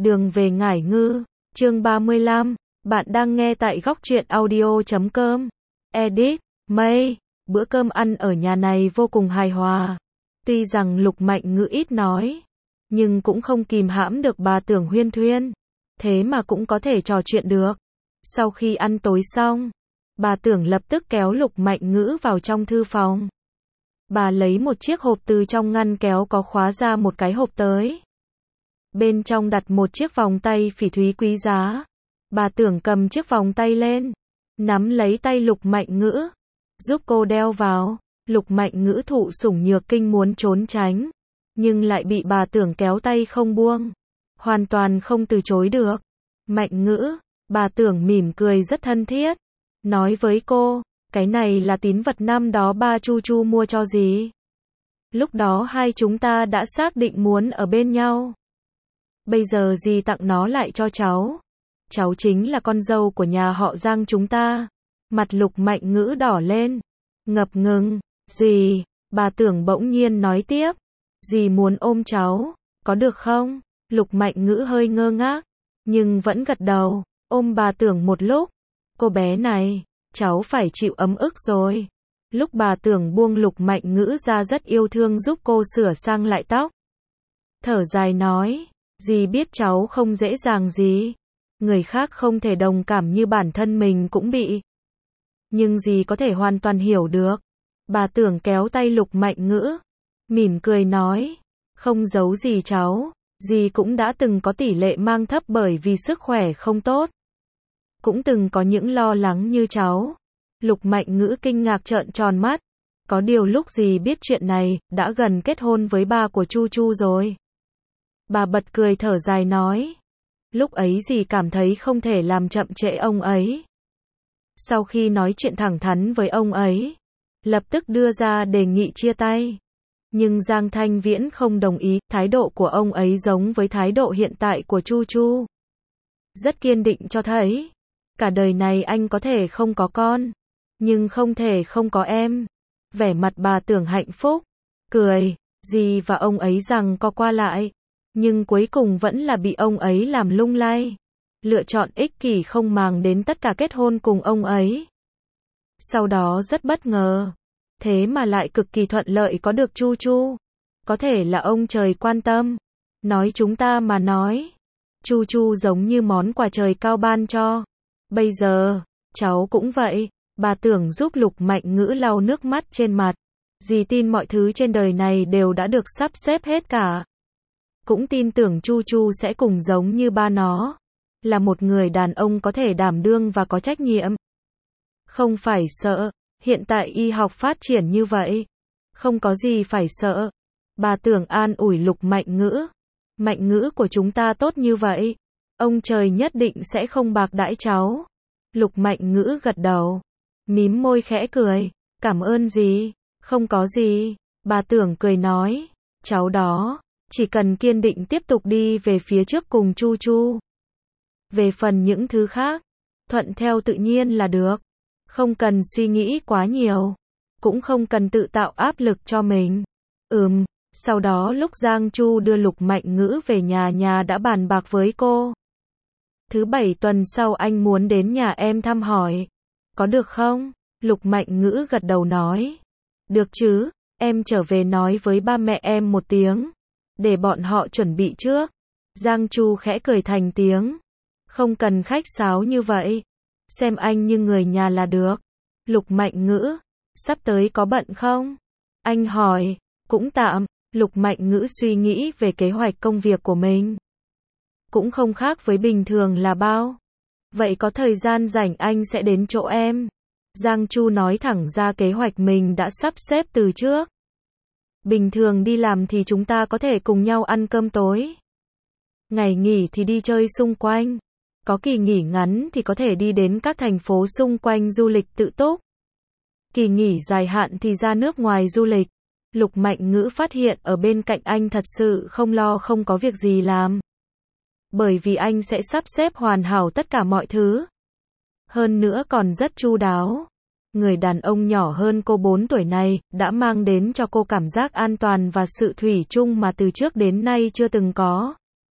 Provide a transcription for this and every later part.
Đường về Ngải Ngư, chương 35, bạn đang nghe tại góc truyện audio.com. Edit, May, bữa cơm ăn ở nhà này vô cùng hài hòa. Tuy rằng Lục Mạnh Ngữ ít nói, nhưng cũng không kìm hãm được bà Tưởng huyên thuyên. Thế mà cũng có thể trò chuyện được. Sau khi ăn tối xong, bà Tưởng lập tức kéo Lục Mạnh Ngữ vào trong thư phòng. Bà lấy một chiếc hộp từ trong ngăn kéo có khóa ra một cái hộp tới. Bên trong đặt một chiếc vòng tay phỉ thúy quý giá. Bà Tưởng cầm chiếc vòng tay lên, nắm lấy tay Lục Mạnh Ngữ, giúp cô đeo vào. Lục Mạnh Ngữ thụ sủng nhược kinh muốn trốn tránh, nhưng lại bị bà Tưởng kéo tay không buông. Hoàn toàn không từ chối được. Mạnh Ngữ, bà Tưởng mỉm cười rất thân thiết, nói với cô, cái này là tín vật năm đó ba Chu Chu mua cho dì. Lúc đó hai chúng ta đã xác định muốn ở bên nhau. Bây giờ dì tặng nó lại cho cháu. Cháu chính là con dâu của nhà họ Giang chúng ta. Mặt Lục Mạnh Ngữ đỏ lên, ngập ngừng. Dì, bà Tưởng bỗng nhiên nói tiếp, dì muốn ôm cháu, có được không? Lục Mạnh Ngữ hơi ngơ ngác, nhưng vẫn gật đầu, ôm bà Tưởng một lúc. Cô bé này, cháu phải chịu ấm ức rồi. Lúc bà Tưởng buông Lục Mạnh Ngữ ra rất yêu thương giúp cô sửa sang lại tóc. Thở dài nói, dì biết cháu không dễ dàng gì. Người khác không thể đồng cảm như bản thân mình cũng bị. Nhưng dì có thể hoàn toàn hiểu được. Bà Tưởng kéo tay Lục Mạnh Ngữ, mỉm cười nói, không giấu gì cháu, dì cũng đã từng có tỷ lệ mang thấp bởi vì sức khỏe không tốt. Cũng từng có những lo lắng như cháu. Lục Mạnh Ngữ kinh ngạc trợn tròn mắt. Có điều lúc dì biết chuyện này, đã gần kết hôn với ba của Chu Chu rồi. Bà bật cười thở dài nói, lúc ấy dì cảm thấy không thể làm chậm trễ ông ấy. Sau khi nói chuyện thẳng thắn với ông ấy, lập tức đưa ra đề nghị chia tay. Nhưng Giang Thanh Viễn không đồng ý, thái độ của ông ấy giống với thái độ hiện tại của Chu Chu. Rất kiên định cho thấy, cả đời này anh có thể không có con, nhưng không thể không có em. Vẻ mặt bà Tưởng hạnh phúc, cười, dì và ông ấy rằng co qua lại, nhưng cuối cùng vẫn là bị ông ấy làm lung lay. Lựa chọn ích kỷ không màng đến tất cả kết hôn cùng ông ấy. Sau đó rất bất ngờ, thế mà lại cực kỳ thuận lợi có được Chu Chu. Có thể là ông trời quan tâm. Nói chúng ta mà nói, Chu Chu giống như món quà trời cao ban cho. Bây giờ, cháu cũng vậy. Bà Tưởng giúp Lục Mạnh Ngữ lau nước mắt trên mặt. Dì tin mọi thứ trên đời này đều đã được sắp xếp hết cả. Cũng tin tưởng Chu Chu sẽ cùng giống như ba nó, là một người đàn ông có thể đảm đương và có trách nhiệm. Không phải sợ, hiện tại y học phát triển như vậy. Không có gì phải sợ. Bà Tưởng an ủi Lục Mạnh Ngữ. Mạnh Ngữ của chúng ta tốt như vậy, ông trời nhất định sẽ không bạc đãi cháu. Lục Mạnh Ngữ gật đầu, mím môi khẽ cười, cảm ơn dì, không có gì. Bà Tưởng cười nói, cháu đó, chỉ cần kiên định tiếp tục đi về phía trước cùng Chu Chu. Về phần những thứ khác, thuận theo tự nhiên là được. Không cần suy nghĩ quá nhiều, cũng không cần tự tạo áp lực cho mình. Sau đó lúc Giang Chu đưa Lục Mạnh Ngữ về nhà đã bàn bạc với cô. Thứ bảy tuần sau anh muốn đến nhà em thăm hỏi. Có được không? Lục Mạnh Ngữ gật đầu nói. Được chứ, em trở về nói với ba mẹ em một tiếng, để bọn họ chuẩn bị trước. Giang Chu khẽ cười thành tiếng. Không cần khách sáo như vậy. Xem anh như người nhà là được. Lục Mạnh Ngữ, sắp tới có bận không? Anh hỏi. Cũng tạm. Lục Mạnh Ngữ suy nghĩ về kế hoạch công việc của mình. Cũng không khác với bình thường là bao. Vậy có thời gian rảnh anh sẽ đến chỗ em. Giang Chu nói thẳng ra kế hoạch mình đã sắp xếp từ trước. Bình thường đi làm thì chúng ta có thể cùng nhau ăn cơm tối. Ngày nghỉ thì đi chơi xung quanh. Có kỳ nghỉ ngắn thì có thể đi đến các thành phố xung quanh du lịch tự túc. Kỳ nghỉ dài hạn thì ra nước ngoài du lịch. Lục Mạnh Ngữ phát hiện ở bên cạnh anh thật sự không lo không có việc gì làm. Bởi vì anh sẽ sắp xếp hoàn hảo tất cả mọi thứ. Hơn nữa còn rất chu đáo. Người đàn ông nhỏ hơn cô 4 tuổi này đã mang đến cho cô cảm giác an toàn và sự thủy chung mà từ trước đến nay chưa từng có.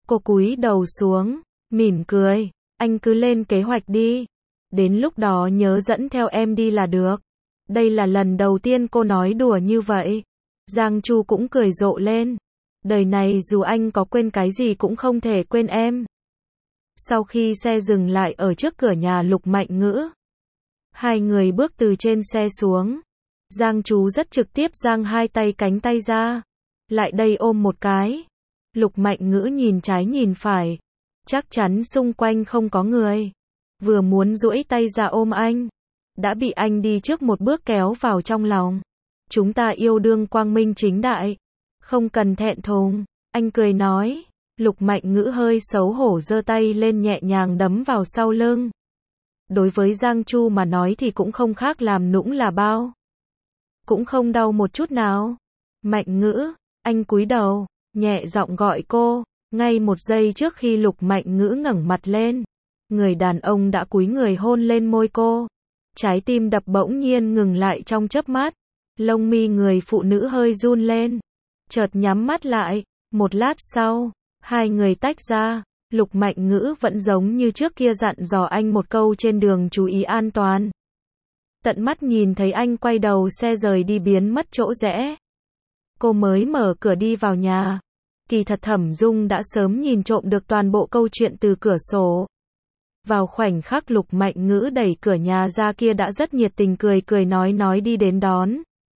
Cô cúi đầu xuống, mỉm cười, anh cứ lên kế hoạch đi. Đến lúc đó nhớ dẫn theo em đi là được. Đây là lần đầu tiên cô nói đùa như vậy. Giang Chu cũng cười rộ lên. Đời này dù anh có quên cái gì cũng không thể quên em. Sau khi xe dừng lại ở trước cửa nhà Lục Mạnh Ngữ, hai người bước từ trên xe xuống. Giang Chu rất trực tiếp giang hai tay cánh tay ra. Lại đây ôm một cái. Lục Mạnh Ngữ nhìn trái nhìn phải. Chắc chắn xung quanh không có người. Vừa muốn duỗi tay ra ôm anh, đã bị anh đi trước một bước kéo vào trong lòng. Chúng ta yêu đương quang minh chính đại. Không cần thẹn thùng. Anh cười nói. Lục Mạnh Ngữ hơi xấu hổ giơ tay lên nhẹ nhàng đấm vào sau lưng. Đối với Giang Chu mà nói thì cũng không khác làm nũng là bao. Cũng không đau một chút nào. Mạnh Ngữ, anh cúi đầu, nhẹ giọng gọi cô. Ngay một giây trước khi Lục Mạnh Ngữ ngẩng mặt lên, người đàn ông đã cúi người hôn lên môi cô. Trái tim đập bỗng nhiên ngừng lại trong chớp mắt. Lông mi người phụ nữ hơi run lên. Chợt nhắm mắt lại. Một lát sau, hai người tách ra. Lục Mạnh Ngữ vẫn giống như trước kia dặn dò anh một câu trên đường chú ý an toàn. Tận mắt nhìn thấy anh quay đầu xe rời đi biến mất chỗ rẽ. Cô mới mở cửa đi vào nhà. Kỳ thật Thẩm Dung đã sớm nhìn trộm được toàn bộ câu chuyện từ cửa sổ. Vào khoảnh khắc Lục Mạnh Ngữ đẩy cửa nhà ra kia đã rất nhiệt tình cười cười nói đi đến đón.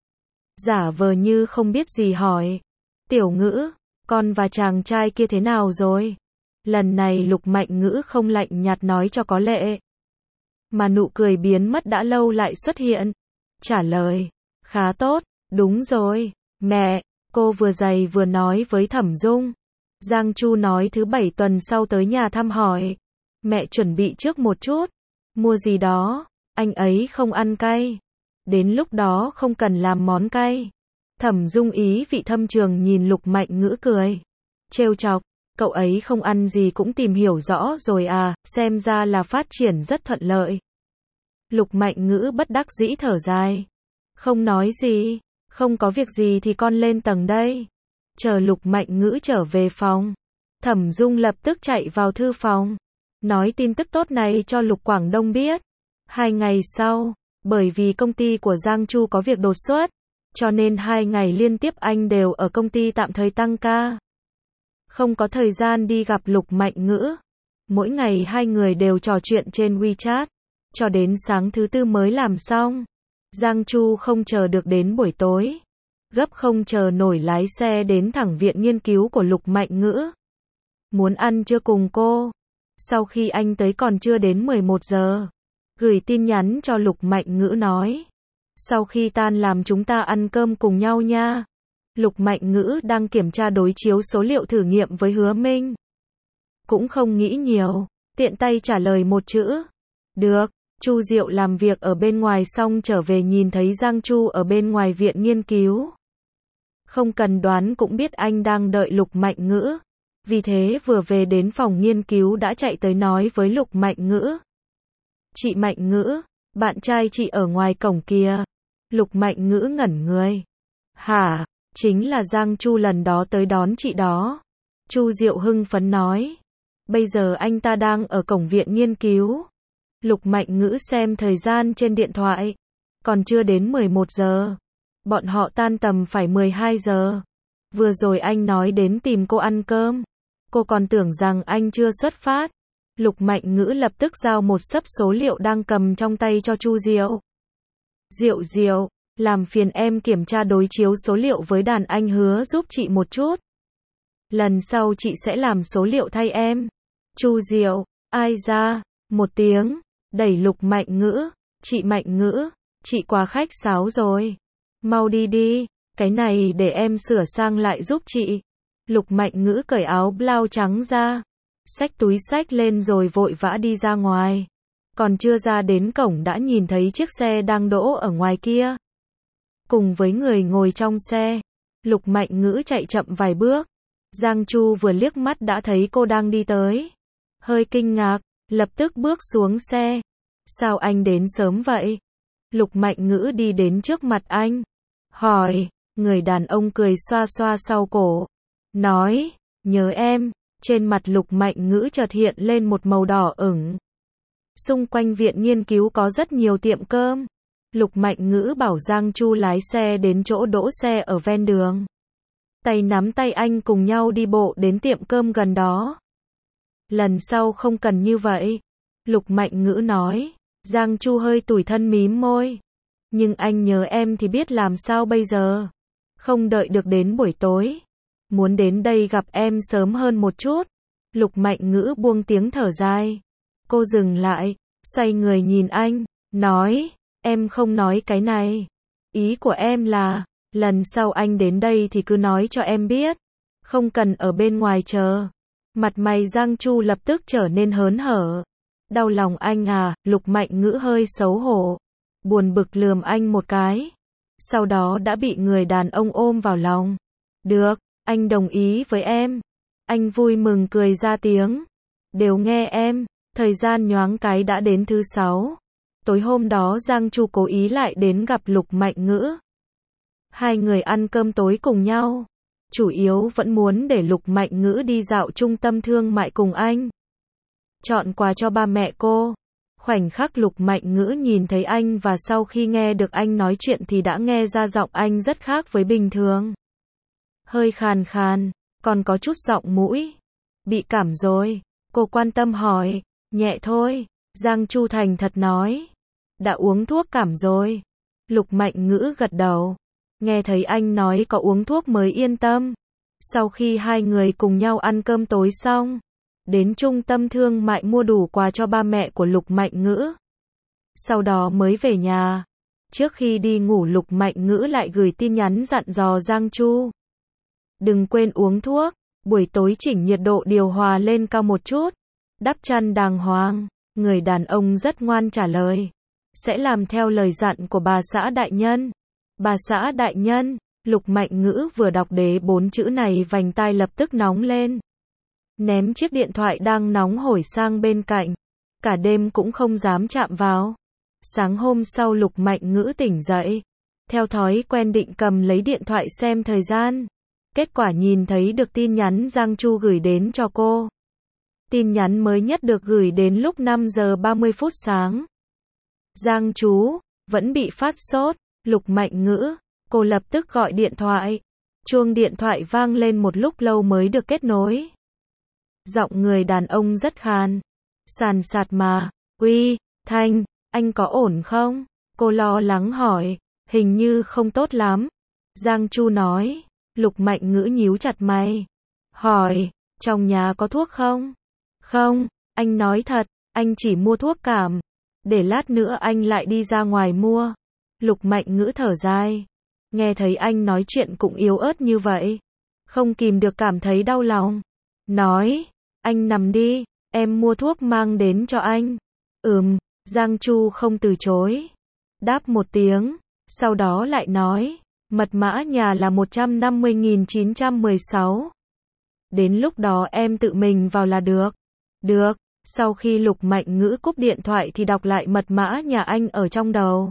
Giả vờ như không biết gì hỏi. Tiểu Ngữ, con và chàng trai kia thế nào rồi? Lần này Lục Mạnh Ngữ không lạnh nhạt nói cho có lệ. Mà nụ cười biến mất đã lâu lại xuất hiện. Trả lời. Khá tốt, đúng rồi. Mẹ, cô vừa giày vừa nói với Thẩm Dung. Giang Chu nói thứ 7 tuần sau tới nhà thăm hỏi. Mẹ chuẩn bị trước một chút. Mua gì đó, anh ấy không ăn cay. Đến lúc đó không cần làm món cay. Thẩm Dung ý vị thâm trường nhìn Lục Mạnh Ngữ cười. Trêu chọc, cậu ấy không ăn gì cũng tìm hiểu rõ rồi à, xem ra là phát triển rất thuận lợi. Lục Mạnh Ngữ bất đắc dĩ thở dài. Không nói gì, không có việc gì thì con lên tầng đây. Chờ Lục Mạnh Ngữ trở về phòng. Thẩm Dung lập tức chạy vào thư phòng. Nói tin tức tốt này cho Lục Quảng Đông biết. 2 ngày sau, bởi vì công ty của Giang Chu có việc đột xuất, cho nên 2 ngày liên tiếp anh đều ở công ty tạm thời tăng ca. Không có thời gian đi gặp Lục Mạnh Ngữ. Mỗi ngày hai người đều trò chuyện trên WeChat, cho đến sáng thứ tư mới làm xong. Giang Chu không chờ được đến buổi tối. Gấp không chờ nổi lái xe đến thẳng viện nghiên cứu của Lục Mạnh Ngữ. Muốn ăn trưa cùng cô. Sau khi anh tới còn chưa đến 11 giờ. Gửi tin nhắn cho Lục Mạnh Ngữ nói. Sau khi tan làm chúng ta ăn cơm cùng nhau nha. Lục Mạnh Ngữ đang kiểm tra đối chiếu số liệu thử nghiệm với Hứa Minh. Cũng không nghĩ nhiều, tiện tay trả lời một chữ. Được. Chu Diệu làm việc ở bên ngoài xong trở về nhìn thấy Giang Chu ở bên ngoài viện nghiên cứu. Không cần đoán cũng biết anh đang đợi Lục Mạnh Ngữ. Vì thế vừa về đến phòng nghiên cứu đã chạy tới nói với Lục Mạnh Ngữ. Chị Mạnh Ngữ, bạn trai chị ở ngoài cổng kìa. Lục Mạnh Ngữ ngẩn người. Hả, chính là Giang Chu lần đó tới đón chị đó. Chu Diệu hưng phấn nói. Bây giờ anh ta đang ở cổng viện nghiên cứu. Lục Mạnh Ngữ xem thời gian trên điện thoại. Còn chưa đến 11 giờ. Bọn họ tan tầm phải 12 giờ. Vừa rồi anh nói đến tìm cô ăn cơm. Cô còn tưởng rằng anh chưa xuất phát. Lục Mạnh Ngữ lập tức giao một xấp số liệu đang cầm trong tay cho Chu Diệu. Diệu, làm phiền em kiểm tra đối chiếu số liệu với đàn anh Hứa giúp chị một chút. Lần sau chị sẽ làm số liệu thay em. Chu Diệu, ai ra, một tiếng, đẩy Lục Mạnh Ngữ. Chị Mạnh Ngữ, chị quá khách sáo rồi. Mau đi đi, cái này để em sửa sang lại giúp chị. Lục Mạnh Ngữ cởi áo blau trắng ra. Xách túi xách lên rồi vội vã đi ra ngoài. Còn chưa ra đến cổng đã nhìn thấy chiếc xe đang đỗ ở ngoài kia. Cùng với người ngồi trong xe. Lục Mạnh Ngữ chạy chậm vài bước. Giang Chu vừa liếc mắt đã thấy cô đang đi tới. Hơi kinh ngạc, lập tức bước xuống xe. Sao anh đến sớm vậy? Lục Mạnh Ngữ đi đến trước mặt anh. Hỏi, người đàn ông cười xoa xoa sau cổ. Nói, nhớ em, Trên mặt Lục Mạnh Ngữ chợt hiện lên một màu đỏ ửng. Xung quanh viện nghiên cứu có rất nhiều tiệm cơm. Lục Mạnh Ngữ bảo Giang Chu lái xe đến chỗ đỗ xe ở ven đường. Tay nắm tay anh cùng nhau đi bộ đến tiệm cơm gần đó. Lần sau không cần như vậy. Lục Mạnh Ngữ nói. Giang Chu hơi tủi thân mím môi. Nhưng anh nhớ em thì biết làm sao bây giờ. Không đợi được đến buổi tối. Muốn đến đây gặp em sớm hơn một chút. Lục Mạnh Ngữ buông tiếng thở dài. Cô dừng lại, xoay người nhìn anh, nói, em không nói cái này. Ý của em là, lần sau anh đến đây thì cứ nói cho em biết. Không cần ở bên ngoài chờ. Mặt mày Giang Chu lập tức trở nên hớn hở. Đau lòng anh à, Lục Mạnh Ngữ hơi xấu hổ. Buồn bực lườm anh một cái. Sau đó đã bị người đàn ông ôm vào lòng. Được, anh đồng ý với em. Anh vui mừng cười ra tiếng. Đều nghe em. Thời gian nhoáng cái đã đến thứ 6. Tối hôm đó Giang Chu cố ý lại đến gặp Lục Mạnh Ngữ. Hai người ăn cơm tối cùng nhau. Chủ yếu vẫn muốn để Lục Mạnh Ngữ đi dạo trung tâm thương mại cùng anh. Chọn quà cho ba mẹ cô. Khoảnh khắc Lục Mạnh Ngữ nhìn thấy anh và sau khi nghe được anh nói chuyện thì đã nghe ra giọng anh rất khác với bình thường. Hơi khàn khàn, còn có chút giọng mũi. Bị cảm rồi, cô quan tâm hỏi. Nhẹ thôi, Giang Chu thành thật nói. Đã uống thuốc cảm rồi. Lục Mạnh Ngữ gật đầu. Nghe thấy anh nói có uống thuốc mới yên tâm. Sau khi hai người cùng nhau ăn cơm tối xong, đến trung tâm thương mại mua đủ quà cho ba mẹ của Lục Mạnh Ngữ. Sau đó mới về nhà. Trước khi đi ngủ Lục Mạnh Ngữ lại gửi tin nhắn dặn dò Giang Chu. Đừng quên uống thuốc, buổi tối chỉnh nhiệt độ điều hòa lên cao một chút. Đắp chăn đàng hoàng, người đàn ông rất ngoan trả lời. Sẽ làm theo lời dặn của bà xã đại nhân. Bà xã đại nhân, Lục Mạnh Ngữ vừa đọc đế 4 chữ này vành tai lập tức nóng lên. Ném chiếc điện thoại đang nóng hổi sang bên cạnh. Cả đêm cũng không dám chạm vào. Sáng hôm sau Lục Mạnh Ngữ tỉnh dậy. Theo thói quen định cầm lấy điện thoại xem thời gian. Kết quả nhìn thấy được tin nhắn Giang Chu gửi đến cho cô. Tin nhắn mới nhất được gửi đến lúc 5 giờ 30 phút sáng. Giang Chú, vẫn bị phát sốt. Lục Mạnh Ngữ, cô lập tức gọi điện thoại. Chuông điện thoại vang lên một lúc lâu mới được kết nối. Giọng người đàn ông rất khàn. Sàn sạt mà. Uy, Thanh, anh có ổn không? Cô lo lắng hỏi. Hình như không tốt lắm. Giang Chu nói. Lục Mạnh Ngữ nhíu chặt mày. Hỏi, trong nhà có thuốc không? Không, anh nói thật, anh chỉ mua thuốc cảm. Để lát nữa anh lại đi ra ngoài mua. Lục Mạnh Ngữ thở dài. Nghe thấy anh nói chuyện cũng yếu ớt như vậy. Không kìm được cảm thấy đau lòng. Nói, anh nằm đi, em mua thuốc mang đến cho anh. Giang Chu không từ chối. Đáp một tiếng, sau đó lại nói, mật mã nhà là 150.916. Đến lúc đó em tự mình vào là được. Được, sau khi Lục Mạnh Ngữ cúp điện thoại thì đọc lại mật mã nhà anh ở trong đầu.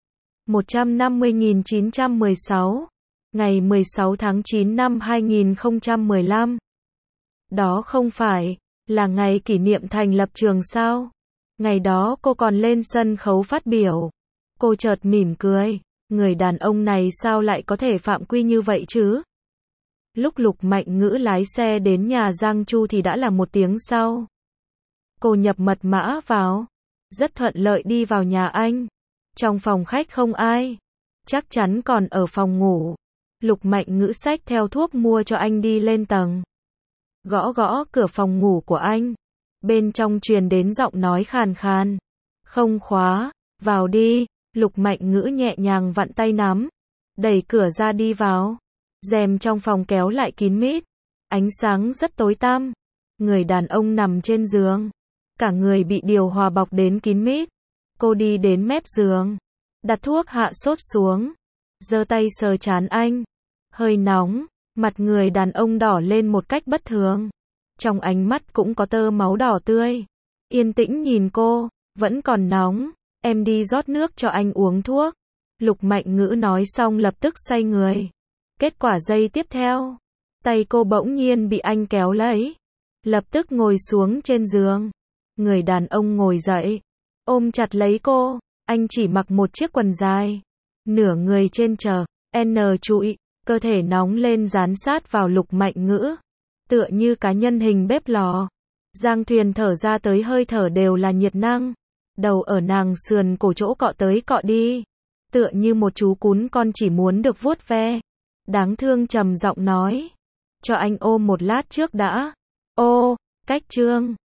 150.916, ngày 16 tháng 9 năm 2015. Đó không phải là ngày kỷ niệm thành lập trường sao? Ngày đó cô còn lên sân khấu phát biểu. Cô chợt mỉm cười, người đàn ông này sao lại có thể phạm quy như vậy chứ? Lúc Lục Mạnh Ngữ lái xe đến nhà Giang Chu thì đã là 1 tiếng sau. Cô nhập mật mã vào, rất thuận lợi đi vào nhà anh. Trong phòng khách không ai, chắc chắn còn ở phòng ngủ. Lục Mạnh Ngữ xách theo thuốc mua cho anh đi lên tầng. Gõ gõ cửa phòng ngủ của anh. Bên trong truyền đến giọng nói khàn khàn. Không khóa, vào đi. Lục Mạnh Ngữ nhẹ nhàng vặn tay nắm. Đẩy cửa ra đi vào. Rèm trong phòng kéo lại kín mít. Ánh sáng rất tối tăm. Người đàn ông nằm trên giường. Cả người bị điều hòa bọc đến kín mít. Cô đi đến mép giường. Đặt thuốc hạ sốt xuống. Giơ tay sờ trán anh. Hơi nóng. Mặt người đàn ông đỏ lên một cách bất thường. Trong ánh mắt cũng có tơ máu đỏ tươi. Yên tĩnh nhìn cô. Vẫn còn nóng. Em đi rót nước cho anh uống thuốc. Lục Mạnh Ngữ nói xong lập tức xoay người. Kết quả giây tiếp theo. Tay cô bỗng nhiên bị anh kéo lấy. lập tức ngồi xuống trên giường. Người đàn ông ngồi dậy, ôm chặt lấy cô, anh chỉ mặc một chiếc quần dài, nửa người trên chờ, trụi, cơ thể nóng lên dán sát vào Lục Mạnh Ngữ, tựa như cá nhân hình bếp lò. Giang Thuyền thở ra tới hơi thở đều là nhiệt năng, đầu ở nàng sườn cổ chỗ cọ tới cọ đi, tựa như một chú cún con chỉ muốn được vuốt ve. Đáng thương trầm giọng nói, cho anh ôm một lát trước đã. Ô, cách chương